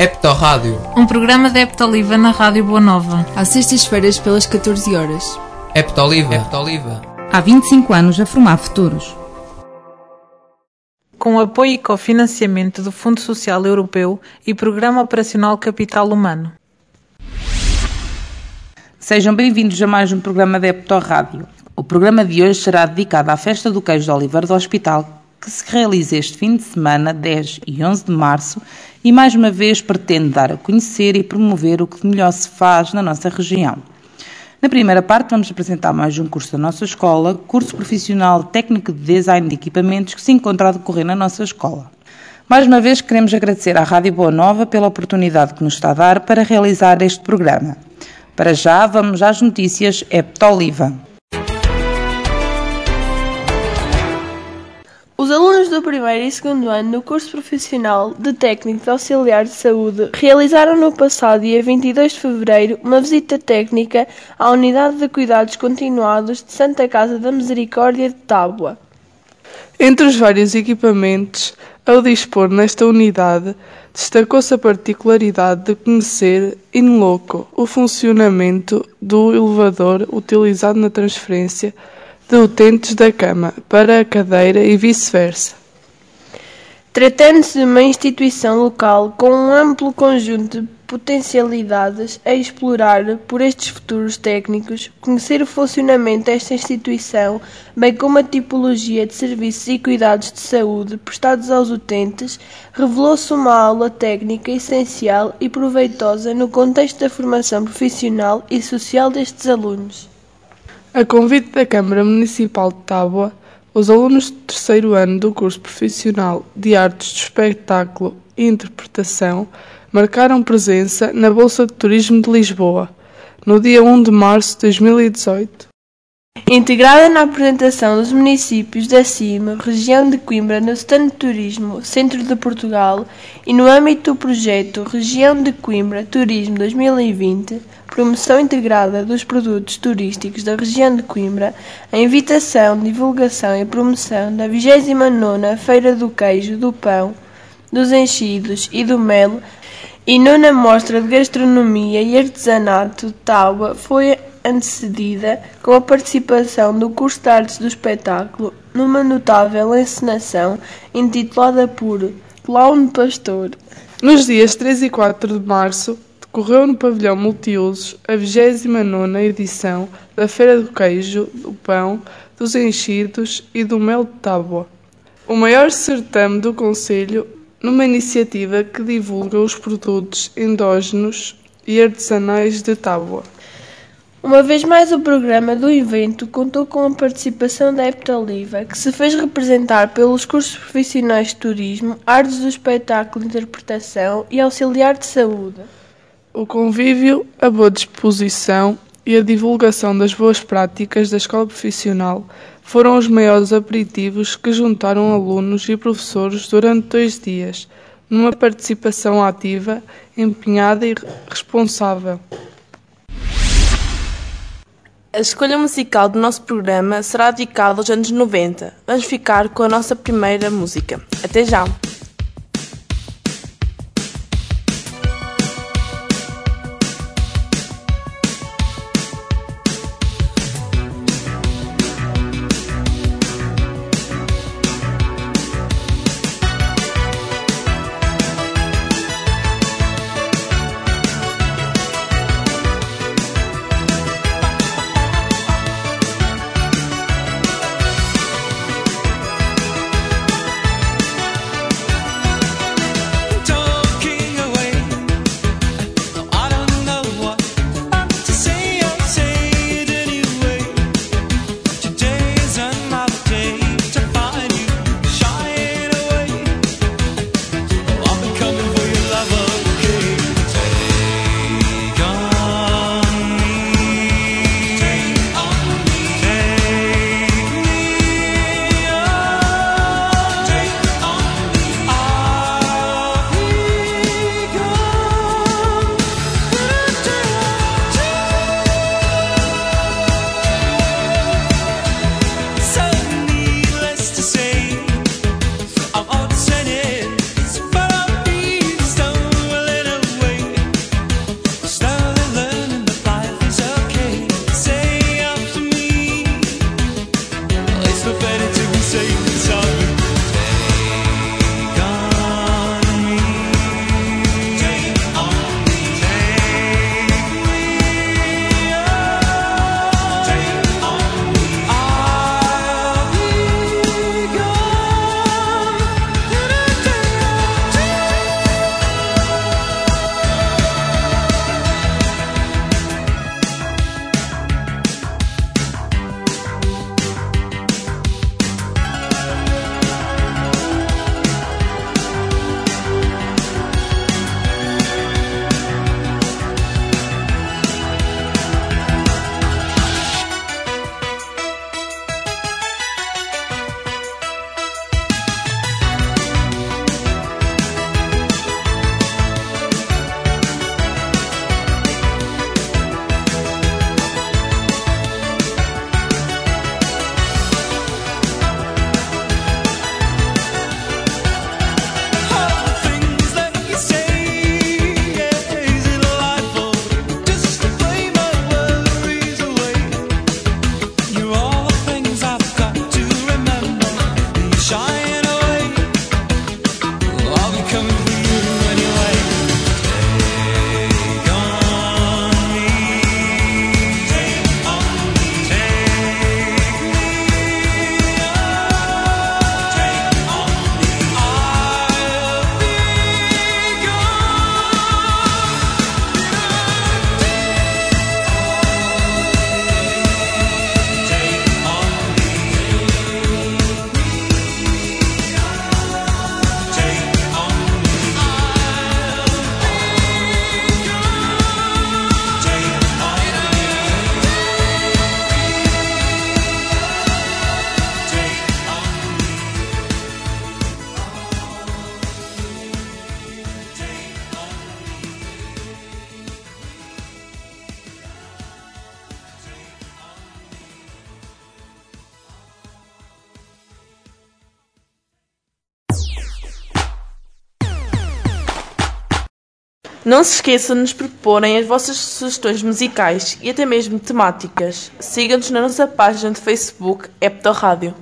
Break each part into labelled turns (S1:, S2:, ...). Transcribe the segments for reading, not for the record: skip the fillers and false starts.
S1: Heptorrádio,
S2: um programa da Heptoliva na Rádio Boa Nova.
S3: Às sextas-feiras pelas 14 horas.
S1: Heptoliva.
S4: Há 25 anos a formar futuros.
S2: Com apoio e cofinanciamento do Fundo Social Europeu e Programa Operacional Capital Humano.
S4: Sejam bem-vindos a mais um programa da Heptorrádio. O programa de hoje será dedicado à Festa do Queijo de Oliveira do Hospital, que se realiza este fim de semana, 10 e 11 de março, e mais uma vez pretende dar a conhecer e promover o que de melhor se faz na nossa região. Na primeira parte vamos apresentar mais um curso da nossa escola, curso profissional técnico de design de equipamentos que se encontra a decorrer na nossa escola. Mais uma vez queremos agradecer à Rádio Boa Nova pela oportunidade que nos está a dar para realizar este programa. Para já vamos às notícias Heptoliva.
S5: Os alunos do primeiro e segundo ano do curso profissional de técnico de auxiliar de saúde realizaram no passado dia 22 de fevereiro uma visita técnica à Unidade de Cuidados Continuados de Santa Casa da Misericórdia de Tábua.
S6: Entre os vários equipamentos ao dispor nesta unidade, destacou-se a particularidade de conhecer in loco o funcionamento do elevador utilizado na transferência de utentes da cama para a cadeira e vice-versa.
S5: Tratando-se de uma instituição local com um amplo conjunto de potencialidades a explorar por estes futuros técnicos, conhecer o funcionamento desta instituição, bem como a tipologia de serviços e cuidados de saúde prestados aos utentes, revelou-se uma aula técnica essencial e proveitosa no contexto da formação profissional e social destes alunos.
S6: A convite da Câmara Municipal de Tábua, os alunos do terceiro ano do curso profissional de Artes de Espetáculo e Interpretação marcaram presença na Bolsa de Turismo de Lisboa, no dia 1 de março de 2018.
S5: Integrada na apresentação dos municípios da CIME, região de Coimbra, no stand de turismo Centro de Portugal e no âmbito do projeto Região de Coimbra Turismo 2020, promoção integrada dos produtos turísticos da região de Coimbra, a invitação, divulgação e promoção da 29ª Feira do Queijo, do Pão, dos Enchidos e do Mel e 9ª Mostra de Gastronomia e Artesanato de Tábua foi antecedida com a participação do curso de Artes do Espetáculo numa notável encenação intitulada por Clown Pastor.
S6: Nos dias 3 e 4 de março, decorreu no pavilhão multiusos a 29ª edição da Feira do Queijo, do Pão, dos Enchidos e do Mel de Tábua, o maior certame do concelho, numa iniciativa que divulga os produtos endógenos e artesanais de Tábua.
S5: Uma vez mais, o programa do evento contou com a participação da Heptoliva, que se fez representar pelos cursos profissionais de turismo, artes do espetáculo, interpretação e auxiliar de saúde.
S6: O convívio, a boa disposição e a divulgação das boas práticas da escola profissional foram os maiores aperitivos que juntaram alunos e professores durante 2 dias, numa participação ativa, empenhada e responsável.
S7: A escolha musical do nosso programa será dedicada aos anos 90. Vamos ficar com a nossa primeira música. Até já! Não se esqueçam de nos proporem as vossas sugestões musicais e até mesmo temáticas. Sigam-nos na nossa página de Facebook, Hepto Rádio.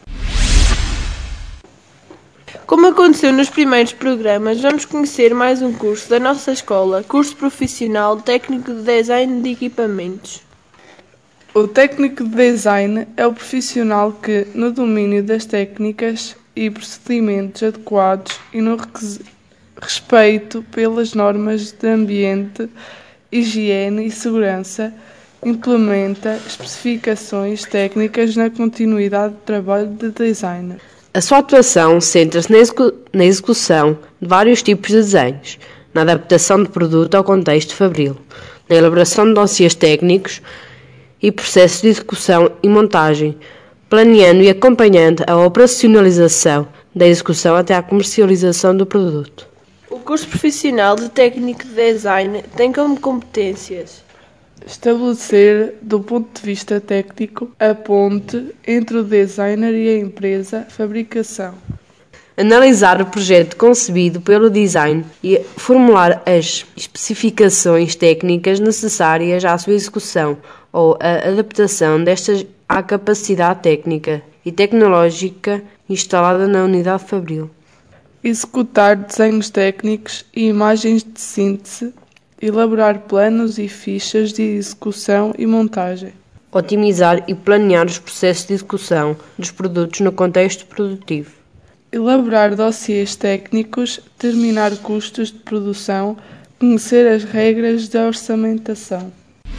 S5: Como aconteceu nos primeiros programas, vamos conhecer mais um curso da nossa escola, curso profissional técnico de design de equipamentos.
S6: O técnico de design é o profissional que, no domínio das técnicas e procedimentos adequados e no respeito pelas normas de ambiente, higiene e segurança, implementa especificações técnicas na continuidade do trabalho de designer.
S8: A sua atuação centra-se na execução de vários tipos de desenhos, na adaptação do produto ao contexto fabril, na elaboração de dossiês técnicos e processos de execução e montagem, planeando e acompanhando a operacionalização da execução até à comercialização do produto.
S5: O curso profissional de técnico de design tem como competências:
S6: estabelecer, do ponto de vista técnico, a ponte entre o designer e a empresa de fabricação.
S8: Analisar o projeto concebido pelo design e formular as especificações técnicas necessárias à sua execução ou a adaptação destas à capacidade técnica e tecnológica instalada na unidade fabril.
S6: Executar desenhos técnicos e imagens de síntese, elaborar planos e fichas de execução e montagem.
S8: Otimizar e planear os processos de execução dos produtos no contexto produtivo.
S6: Elaborar dossiês técnicos, determinar custos de produção, conhecer as regras da orçamentação.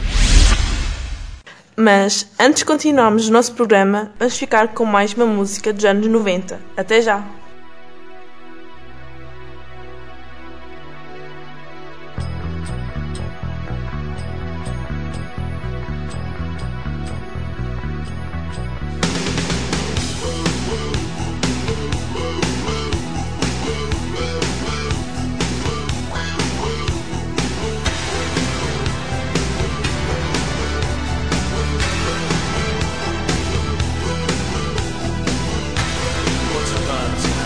S7: Mas, antes de continuarmos o nosso programa, vamos ficar com mais uma música dos anos 90. Até já!
S9: What's about to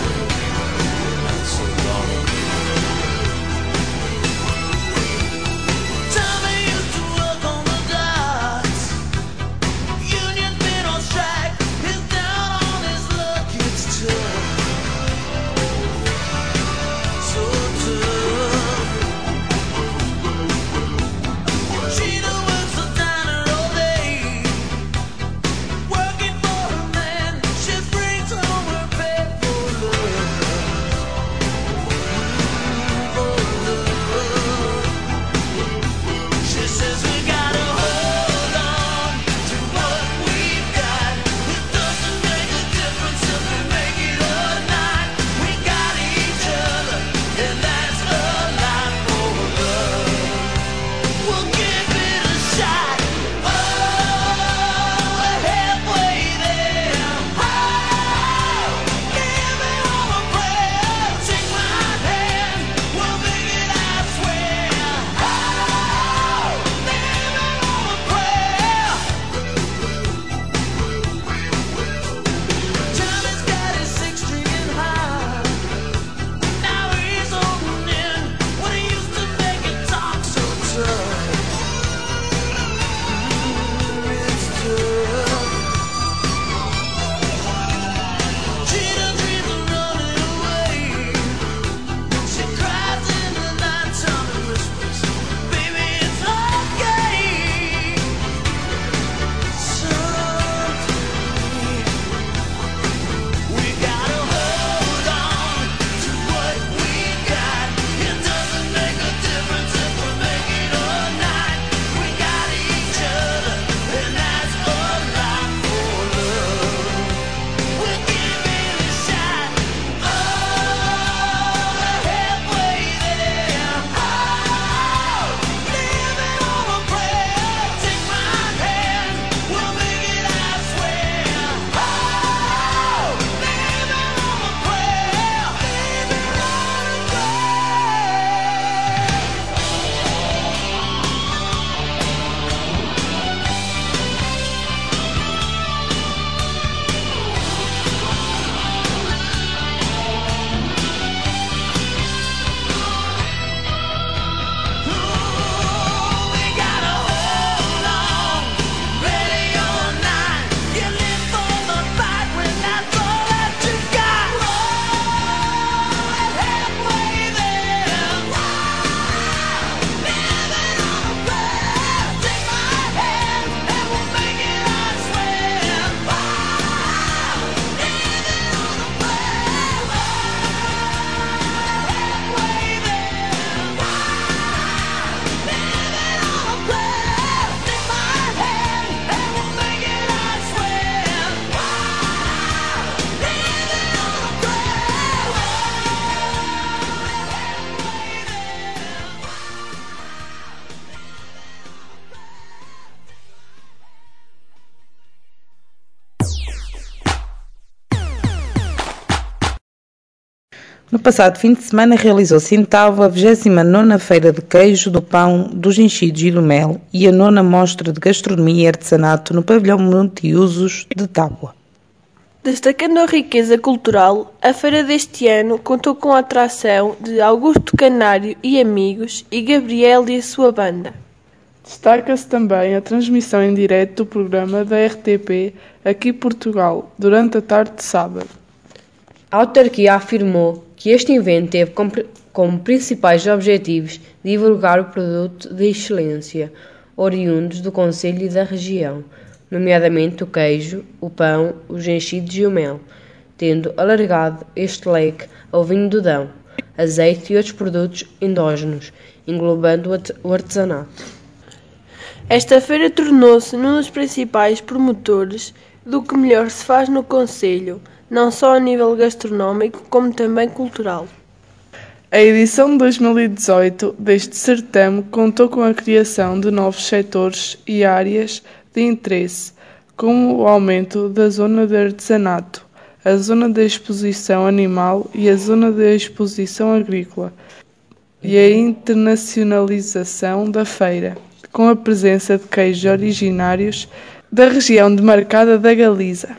S4: No passado fim de semana realizou-se em Tábua a 29ª Feira de Queijo, do Pão, dos Enchidos e do Mel e a 9ª Mostra de Gastronomia e Artesanato no pavilhão multiusos de Tábua.
S5: Destacando a riqueza cultural, a feira deste ano contou com a atração de Augusto Canário e amigos e Gabriel e a sua banda.
S6: Destaca-se também a transmissão em direto do programa da RTP aqui em Portugal, durante a tarde de sábado.
S8: A autarquia afirmou que este evento teve como principais objetivos divulgar o produto de excelência oriundos do concelho e da região, nomeadamente o queijo, o pão, os enchidos e o mel, tendo alargado este leque ao vinho do Dão, azeite e outros produtos endógenos, englobando o artesanato.
S5: Esta feira tornou-se um dos principais promotores do que melhor se faz no concelho, não só a nível gastronómico, como também cultural.
S6: A edição de 2018 deste certame contou com a criação de novos setores e áreas de interesse, como o aumento da zona de artesanato, a zona de exposição animal e a zona de exposição agrícola, e a internacionalização da feira, com a presença de queijos originários da região demarcada da Galiza.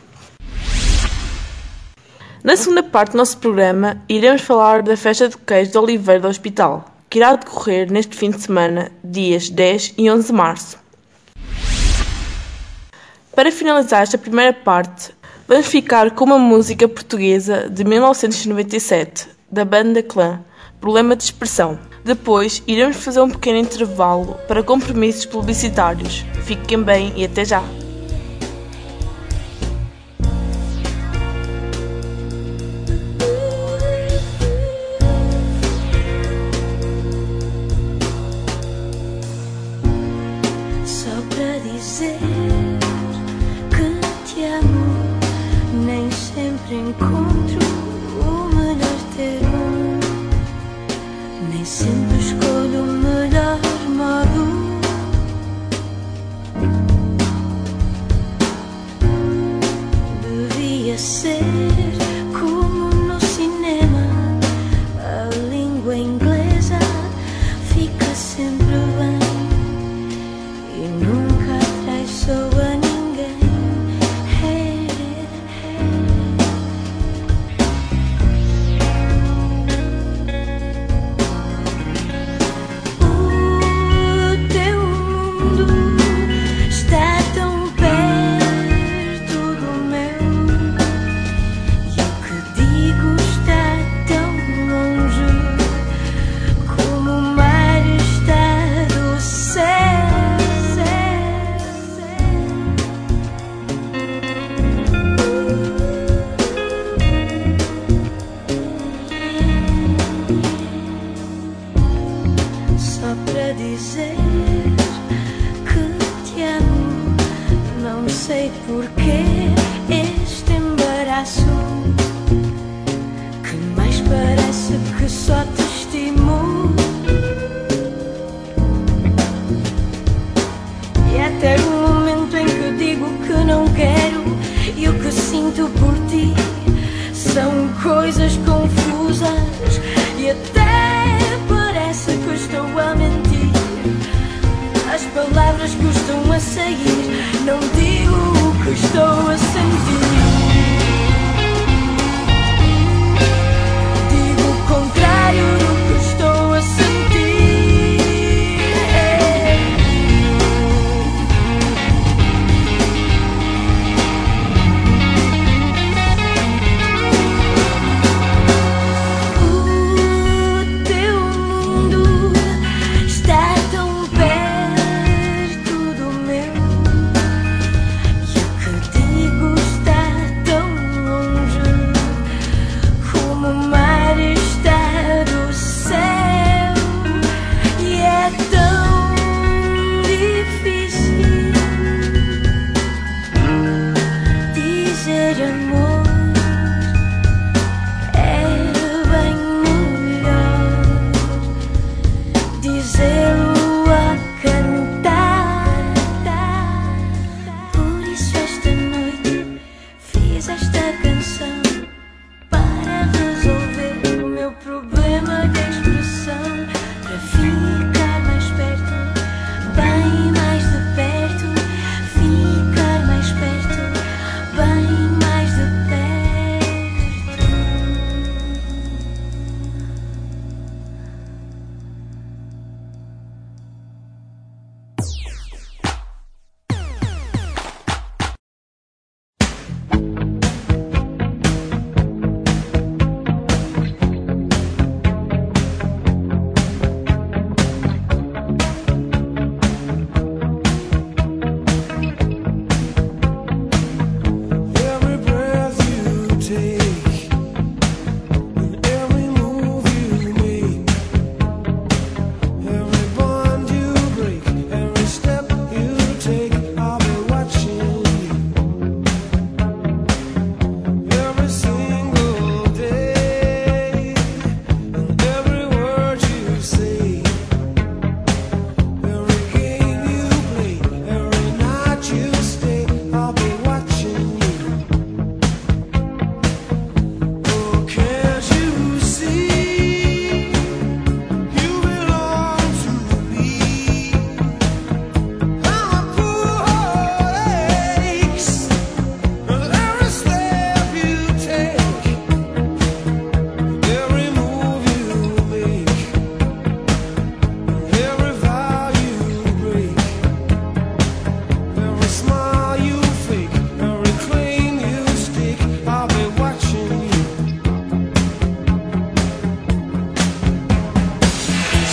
S7: Na segunda parte do nosso programa, iremos falar da Festa de Queijo de Oliveira do Hospital, que irá decorrer neste fim de semana, dias 10 e 11 de março. Para finalizar esta primeira parte, vamos ficar com uma música portuguesa de 1997, da banda Clã, Problema de Expressão. Depois, iremos fazer um pequeno intervalo para compromissos publicitários. Fiquem bem e até já!
S9: Só para dizer que te amo, nem sempre encontro o melhor termo, nem sempre escolho o melhor modo. Devia ser como no cinema, a língua inglesa fica sempre bem e nunca traiçoa ninguém. Hey, hey. O teu mundo está tão perto do meu, e o que digo está tão longe, como o mar está do céu. Só para dizer que te amo, não sei porquê este embaraço, que mais parece que só te estimo. E até o momento em que digo que não quero, e o que sinto por ti são coisas confusas, e até parece que estou a mentir. As palavras custam a sair, não digo o que estou a sentir. Digo o contrário do que estou a sentir. O teu mundo está tão perto do meu, e o que digo está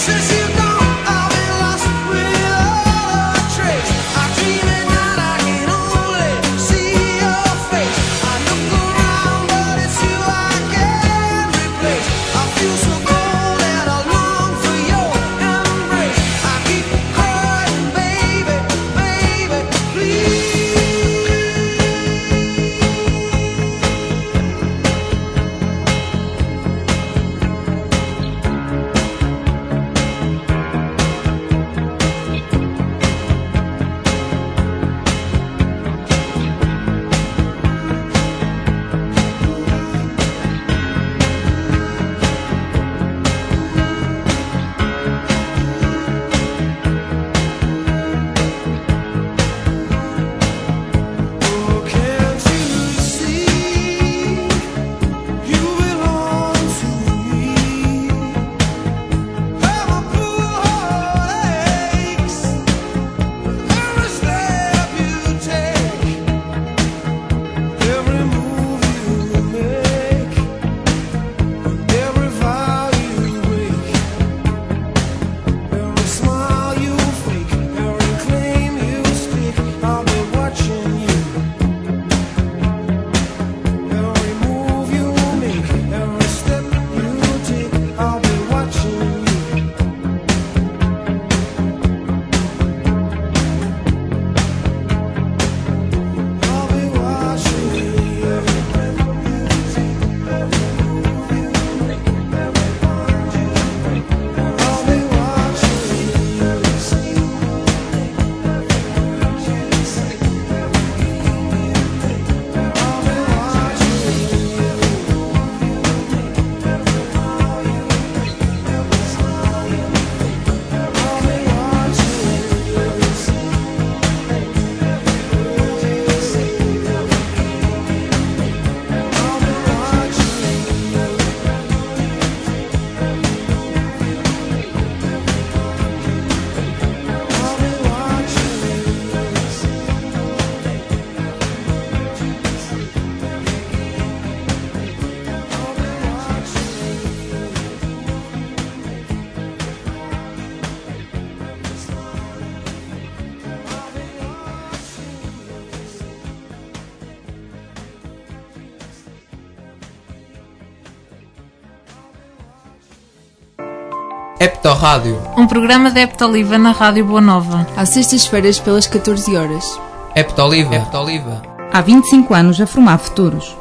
S1: Heptorrádio,
S2: um programa da Heptoliva na Rádio Boa Nova.
S3: Às sextas-feiras pelas 14 horas.
S1: Heptoliva.
S4: Há 25 anos a formar futuros.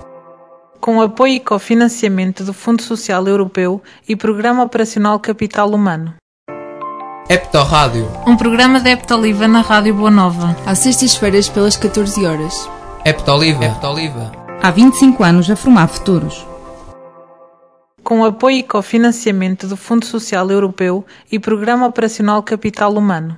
S2: Com apoio e cofinanciamento do Fundo Social Europeu e Programa Operacional Capital Humano.
S1: Heptorrádio,
S2: um programa da Heptoliva na Rádio Boa Nova.
S3: Às sextas-feiras pelas 14 horas.
S1: Heptoliva.
S4: Há 25 anos a formar futuros.
S2: Com apoio e cofinanciamento do Fundo Social Europeu e Programa Operacional Capital Humano.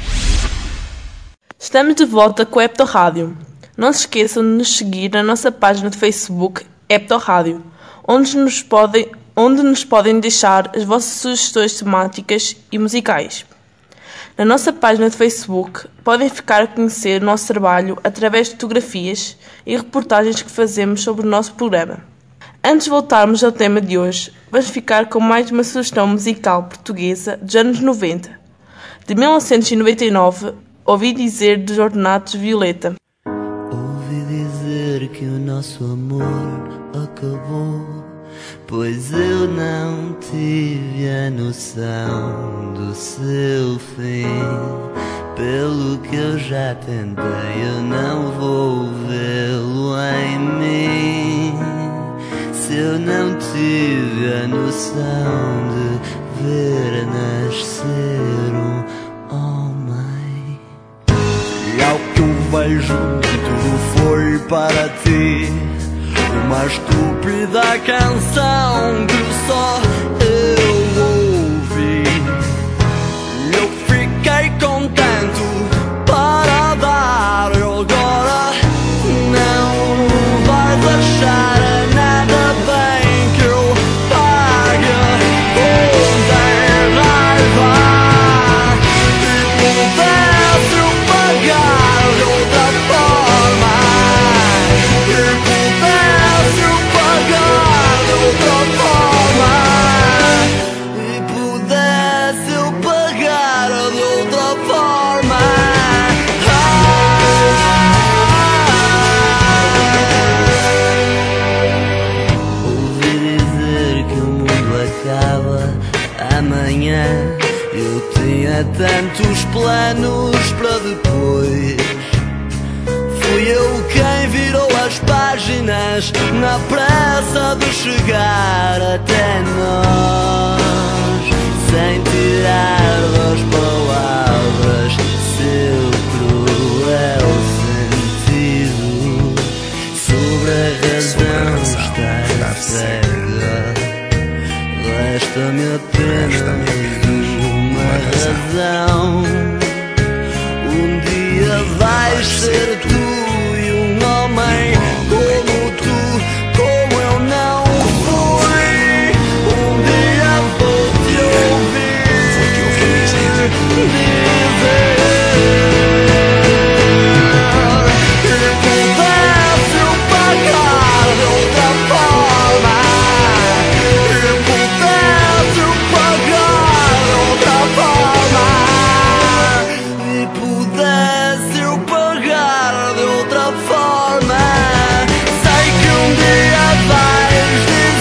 S7: Estamos de volta com a Heptorrádio. Não se esqueçam de nos seguir na nossa página de Facebook Heptorrádio, onde nos podem deixar as vossas sugestões temáticas e musicais. Na nossa página de Facebook podem ficar a conhecer o nosso trabalho através de fotografias e reportagens que fazemos sobre o nosso programa. Antes de voltarmos ao tema de hoje, vamos ficar com mais uma sugestão musical portuguesa dos anos 90. De 1999, ouvi dizer dos Ordenados Violeta.
S10: Ouvi dizer que o nosso amor acabou, pois eu não tive a noção do seu fim. Pelo que eu já tentei, eu não vou vê-lo em mim. Se eu não tive a noção de ver nascer um homem. E ao que eu vejo, tudo foi para ti uma estúpida canção que só eu ouvi. Eu fiquei contente para dar, e agora não vais achar nada bem que eu pague com raiva. E pudesse eu pagar de outra forma, e pudesse eu pagar de outra forma. manhã. Eu tinha tantos planos para depois. Fui eu quem virou as páginas na pressa de chegar até nós, sem tirar das palavras seu cruel sentido. Sobre a razão estar cega, resta-me apenas uma razão. Um dia vais ser tu e um homem como tu, como eu não fui. Um dia vou-te ouvir dizer que pudesse eu pagar de outra forma, que pudesse eu pagar de outra forma, e pudesse eu pagar de outra forma. Sei que um dia vais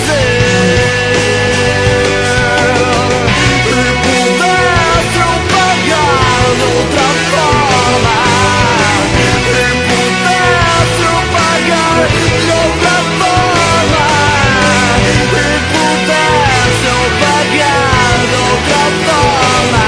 S10: dizer que pudesse eu pagar de outra forma, que pudesse eu pagar de outra forma, que pudesse eu pagar de outra forma.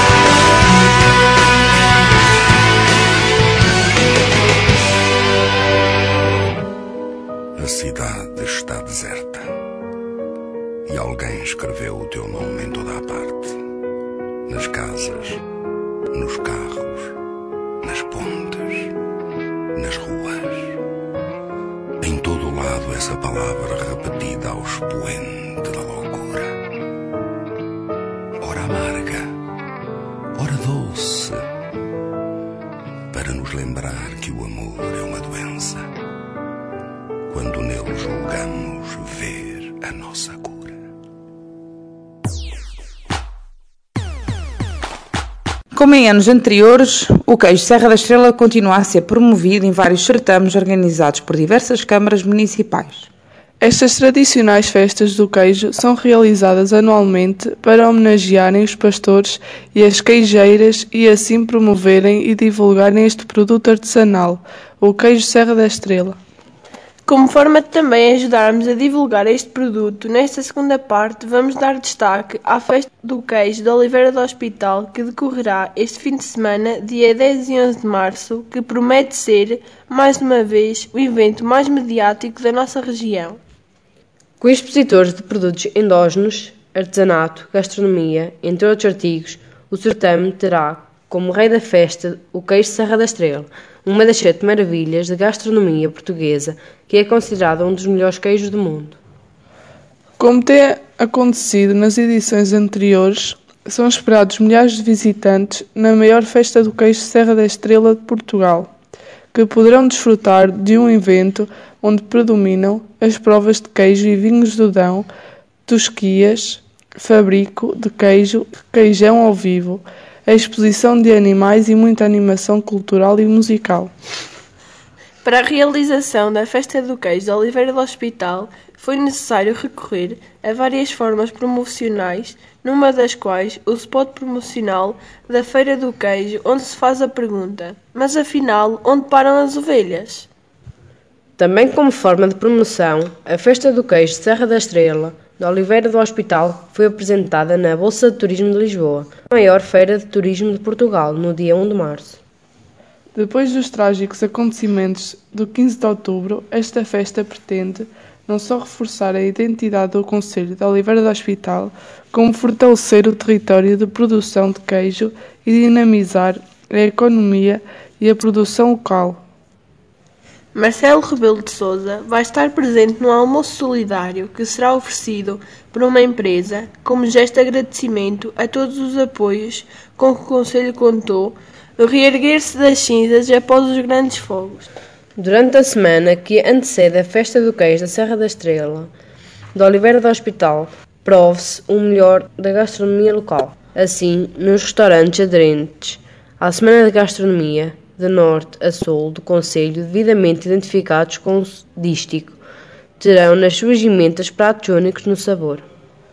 S11: A cidade está deserta e alguém escreveu o teu nome em toda a parte. Nas casas, nos carros, nas pontes, nas ruas. Em todo o lado essa palavra repetida ao expoente da loucura. Ora amarga, ora doce, para nos lembrar que o amor é uma doença, quando nele julgamos ver a nossa cura.
S4: Como em anos anteriores, o queijo Serra da Estrela continua a ser promovido em vários certames organizados por diversas câmaras municipais.
S6: Estas tradicionais festas do queijo são realizadas anualmente para homenagearem os pastores e as queijeiras e assim promoverem e divulgarem este produto artesanal, o queijo Serra da Estrela.
S5: Como forma de também ajudarmos a divulgar este produto, nesta segunda parte vamos dar destaque à Festa do Queijo de Oliveira do Hospital, que decorrerá este fim de semana, dia 10 e 11 de março, que promete ser, mais uma vez, o evento mais mediático da nossa região.
S8: Com expositores de produtos endógenos, artesanato, gastronomia, entre outros artigos, o certame terá como rei da festa o queijo Serra da Estrela, uma das 7 maravilhas da gastronomia portuguesa, que é considerado um dos melhores queijos do mundo.
S6: Como tem acontecido nas edições anteriores, são esperados milhares de visitantes na maior festa do queijo Serra da Estrela de Portugal, que poderão desfrutar de um evento onde predominam as provas de queijo e vinhos do Dão, tosquias, fabrico de queijo, queijão ao vivo, a exposição de animais e muita animação cultural e musical.
S5: Para a realização da Festa do Queijo de Oliveira do Hospital, foi necessário recorrer a várias formas promocionais, numa das quais o spot promocional da Feira do Queijo, onde se faz a pergunta: mas afinal, onde param as ovelhas?
S8: Também como forma de promoção, a Festa do Queijo Serra da Estrela de Oliveira do Hospital foi apresentada na Bolsa de Turismo de Lisboa, a maior feira de turismo de Portugal, no dia 1 de março.
S6: Depois dos trágicos acontecimentos do 15 de outubro, esta festa pretende não só reforçar a identidade do concelho de Oliveira do Hospital, como fortalecer o território de produção de queijo e dinamizar a economia e a produção local.
S5: Marcelo Rebelo de Sousa vai estar presente no almoço solidário que será oferecido por uma empresa como gesto de agradecimento a todos os apoios com que o Conselho contou no reerguer-se das cinzas após os grandes fogos.
S8: Durante a semana que antecede a Festa do Queijo da Serra da Estrela de Oliveira do Hospital, prove-se o melhor da gastronomia local. Assim, nos restaurantes aderentes à Semana de Gastronomia, de norte a sul do concelho, devidamente identificados com o dístico, terão nas suas emendas pratos únicos no sabor.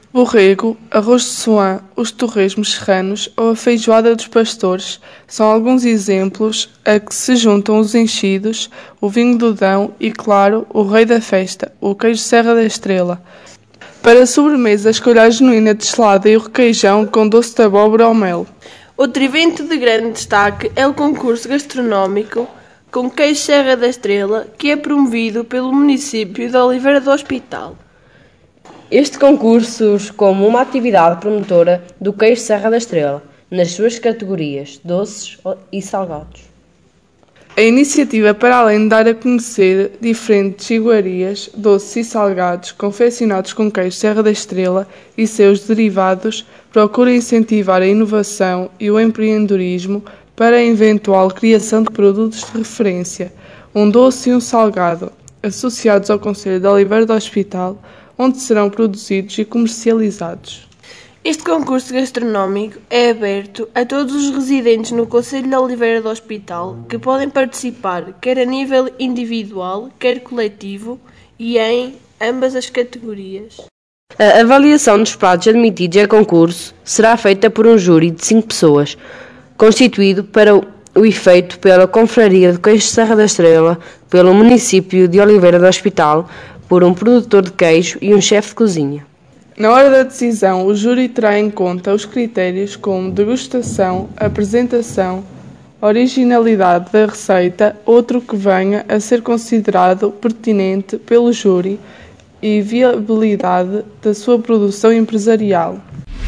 S6: Borrego, arroz de suã, os torresmos serranos ou a feijoada dos pastores são alguns exemplos a que se juntam os enchidos, o vinho do Dão e, claro, o rei da festa, o queijo Serra da Estrela. Para a sobremesa, escolha a genuína desselada e o requeijão com doce de abóbora ao mel.
S5: Outro evento de grande destaque é o concurso gastronómico com queijo Serra da Estrela, que é promovido pelo município de Oliveira do Hospital.
S8: Este concurso surge como uma atividade promotora do queijo Serra da Estrela, nas suas categorias doces e salgados.
S6: A iniciativa, para além de dar a conhecer diferentes iguarias, doces e salgados confeccionados com queijo Serra da Estrela e seus derivados, procura incentivar a inovação e o empreendedorismo para a eventual criação de produtos de referência, um doce e um salgado, associados ao Concelho de Oliveira do Hospital, onde serão produzidos e comercializados.
S5: Este concurso gastronómico é aberto a todos os residentes no Concelho de Oliveira do Hospital, que podem participar quer a nível individual, quer coletivo e em ambas as categorias.
S8: A avaliação dos pratos admitidos a concurso será feita por um júri de 5 pessoas, constituído para o efeito pela Confraria de Queijo Serra da Estrela, pelo município de Oliveira do Hospital, por um produtor de queijo e um chefe de cozinha.
S6: Na hora da decisão, o júri terá em conta os critérios como degustação, apresentação, originalidade da receita, outro que venha a ser considerado pertinente pelo júri e viabilidade da sua produção empresarial.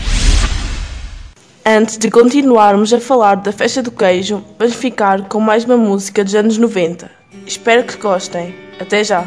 S7: Antes de continuarmos a falar da festa do queijo, vamos ficar com mais uma música dos anos 90. Espero que gostem. Até já!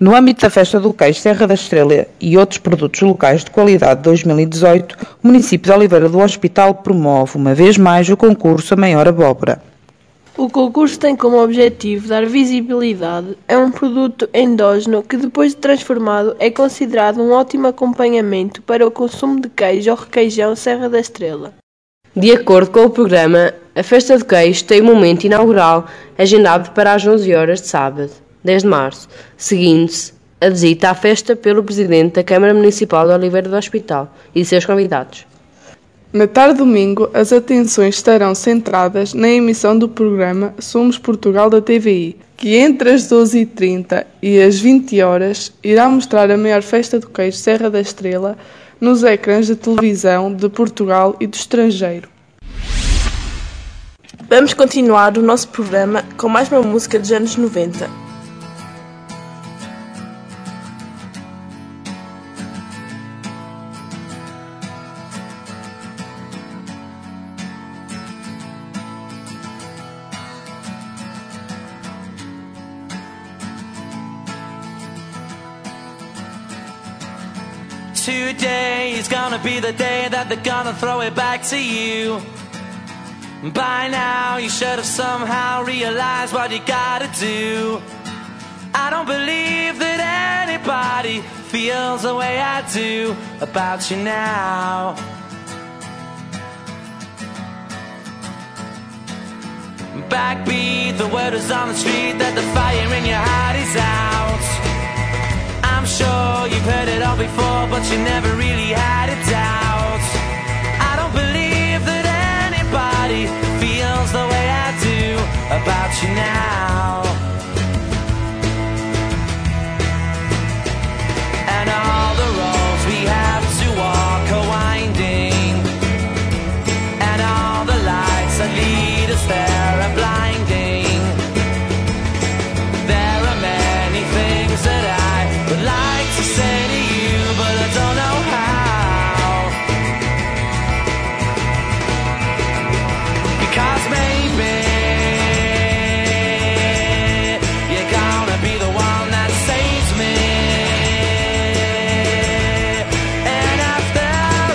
S4: No âmbito da Festa do Queijo Serra da Estrela e outros produtos locais de qualidade 2018, o município de Oliveira do Hospital promove, uma vez mais, o concurso A Maior Abóbora.
S5: O concurso tem como objetivo dar visibilidade a um produto endógeno que, depois de transformado, é considerado um ótimo acompanhamento para o consumo de queijo ou requeijão Serra da Estrela.
S8: De acordo com o programa, a Festa do Queijo tem o momento inaugural agendado para as 11 horas de sábado, 10 de março, seguindo-se a visita à festa pelo Presidente da Câmara Municipal de Oliveira do Hospital e seus convidados.
S6: Na tarde de domingo, as atenções estarão centradas na emissão do programa Somos Portugal da TVI, que entre as 12h30 e as 20 horas irá mostrar a maior festa do queijo Serra da Estrela nos ecrãs de televisão de Portugal e do estrangeiro.
S7: Vamos continuar o nosso programa com mais uma música dos anos 90.
S10: Today is gonna be the day that they're gonna throw it back to you. By now you should have somehow realized what you gotta do. I don't believe that anybody feels the way I do about you now. Backbeat, the word is on the street that the fire in your heart is out. I'm sure you've heard it all before, but you never really had a doubt. I don't believe that anybody feels the way I do about you now. And all the roads we have to walk are winding, and all the lights that lead us there are blinding. There are many things that I would like to say to you, but I don't know how. Because maybe you're gonna be the one that saves me. And after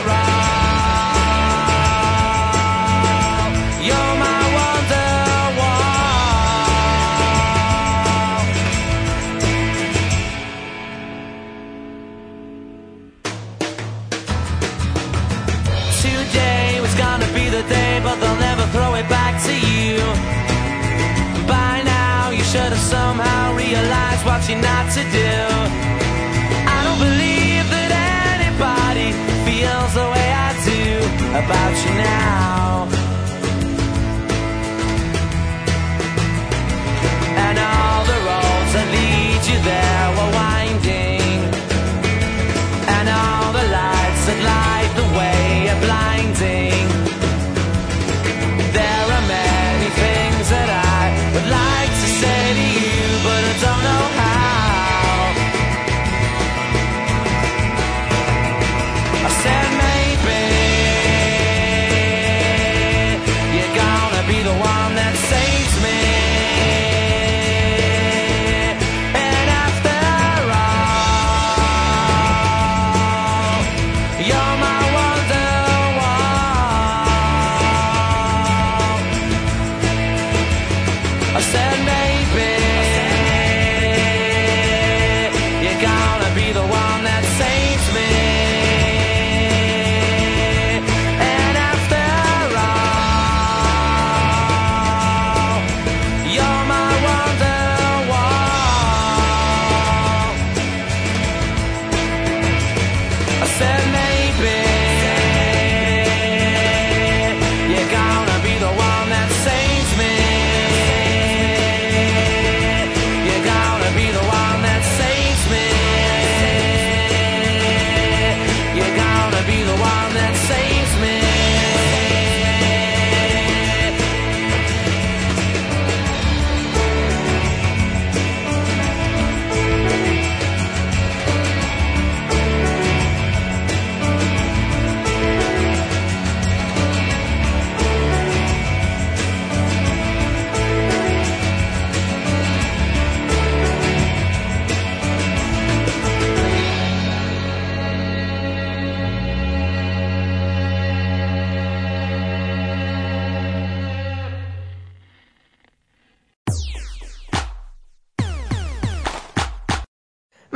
S10: all, you're my Wonderwall. Today was gonna be the day, but they'll never throw it back to you. By now you should have somehow realized what you're not to do. I don't believe that anybody feels the way I do about you now. And all the roads that lead you there were winding, and all the lights that light the way are blinding. There are many things that I would like to say to you, but I don't know how. I said maybe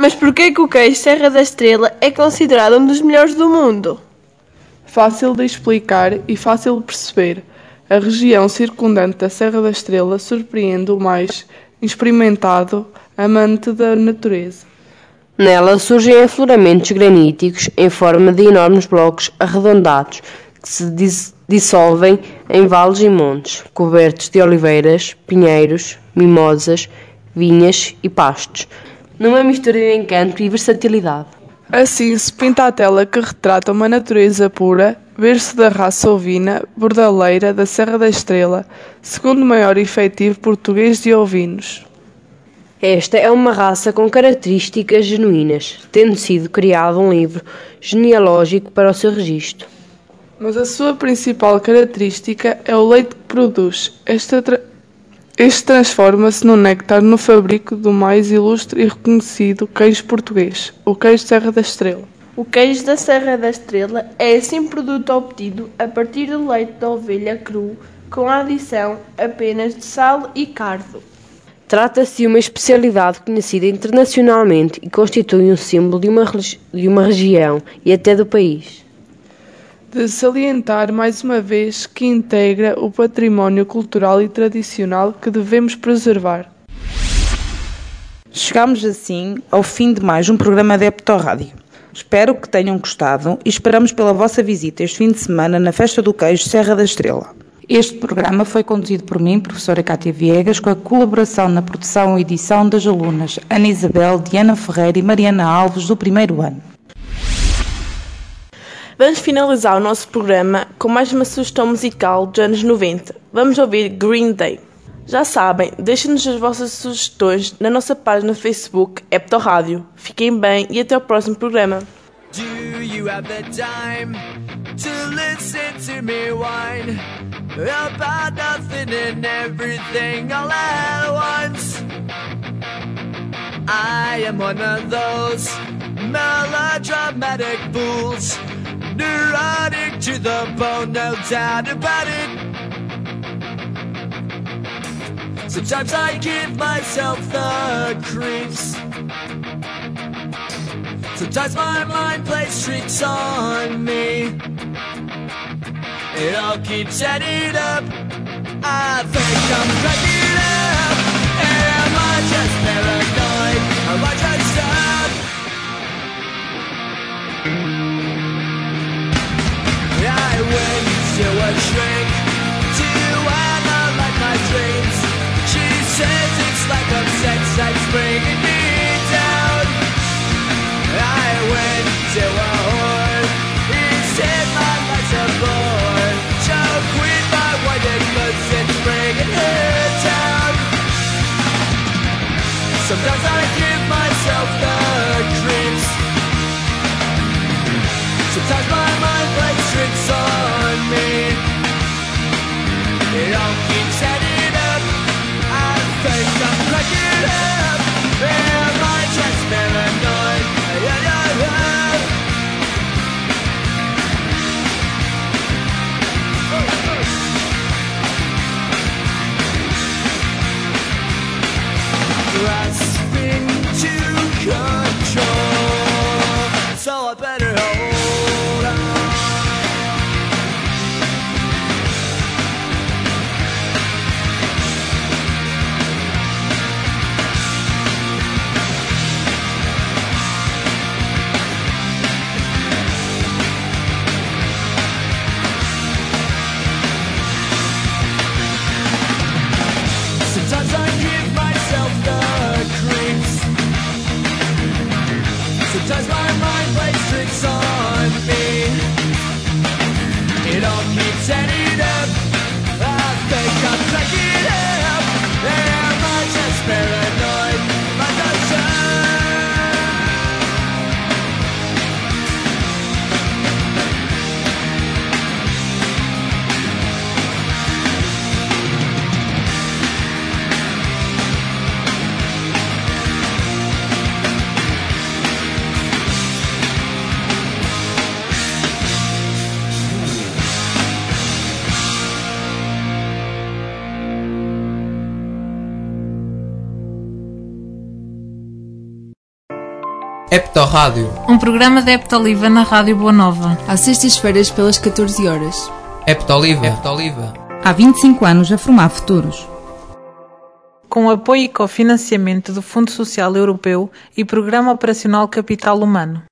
S5: Mas porquê que o queijo Serra da Estrela é considerado um dos melhores do mundo?
S6: Fácil de explicar e fácil de perceber. A região circundante da Serra da Estrela surpreende o mais experimentado amante da natureza.
S8: Nela surgem afloramentos graníticos em forma de enormes blocos arredondados que se dissolvem em vales e montes, cobertos de oliveiras, pinheiros, mimosas, vinhas e pastos, numa mistura de encanto e versatilidade.
S6: Assim se pinta a tela que retrata uma natureza pura, berço da raça ovina bordaleira da Serra da Estrela, segundo maior efetivo português de ovinos.
S8: Esta é uma raça com características genuínas, tendo sido criado um livro genealógico para o seu registro.
S6: Mas a sua principal característica é o leite que produz. Este transforma-se no néctar no fabrico do mais ilustre e reconhecido queijo português, o queijo Serra da Estrela.
S5: O queijo da Serra da Estrela é assim produto obtido a partir do leite de ovelha cru, com a adição apenas de sal e cardo.
S8: Trata-se de uma especialidade conhecida internacionalmente e constitui um símbolo de uma região e até do país.
S6: De salientar mais uma vez que integra o património cultural e tradicional que devemos preservar.
S4: Chegamos assim ao fim de mais um programa da Epto Rádio. Espero que tenham gostado e esperamos pela vossa visita este fim de semana na Festa do Queijo Serra da Estrela. Este programa foi conduzido por mim, professora Cátia Viegas, com a colaboração na produção e edição das alunas Ana Isabel, Diana Ferreira e Mariana Alves, do primeiro ano.
S7: Vamos finalizar o nosso programa com mais uma sugestão musical dos anos 90. Vamos ouvir Green Day. Já sabem, deixem-nos as vossas sugestões na nossa página no Facebook Epto Rádio. Fiquem bem e até o próximo programa.
S10: Do you have the time to listen to me whine about nothing and everything all at once? I am one of those melodramatic fools, neurotic to the bone, no doubt about it. Sometimes I give myself the creeps. Sometimes my mind plays tricks on me. It all keeps adding up. I think I'm cracking up. Am I just paranoid? Am I just up? I went to a shrink to analyze my dreams. She says it's like a sex that's bringing me down. I went to a whore. He said my life's a bore. Choke with my white puss and bringing her down. Sometimes I give myself the creeps. Sometimes my mind plays tricks on me. It all keeps adding up. I think I'm cracking up. Am I just paranoid? Grasping to control, so I better hold on. Sometimes I give myself the creeps. Sometimes my mind plays tricks on me. It all keeps adding up. I think I'm cracking up. Am I just paranoid? Am I just
S1: Heptorrádio.
S2: Um programa da Heptoliva na Rádio Boa Nova.
S3: Às sextas-feiras pelas 14 horas.
S1: Heptoliva. Heptoliva.
S4: Há 25 anos a formar futuros.
S2: Com apoio e cofinanciamento do Fundo Social Europeu e Programa Operacional Capital Humano.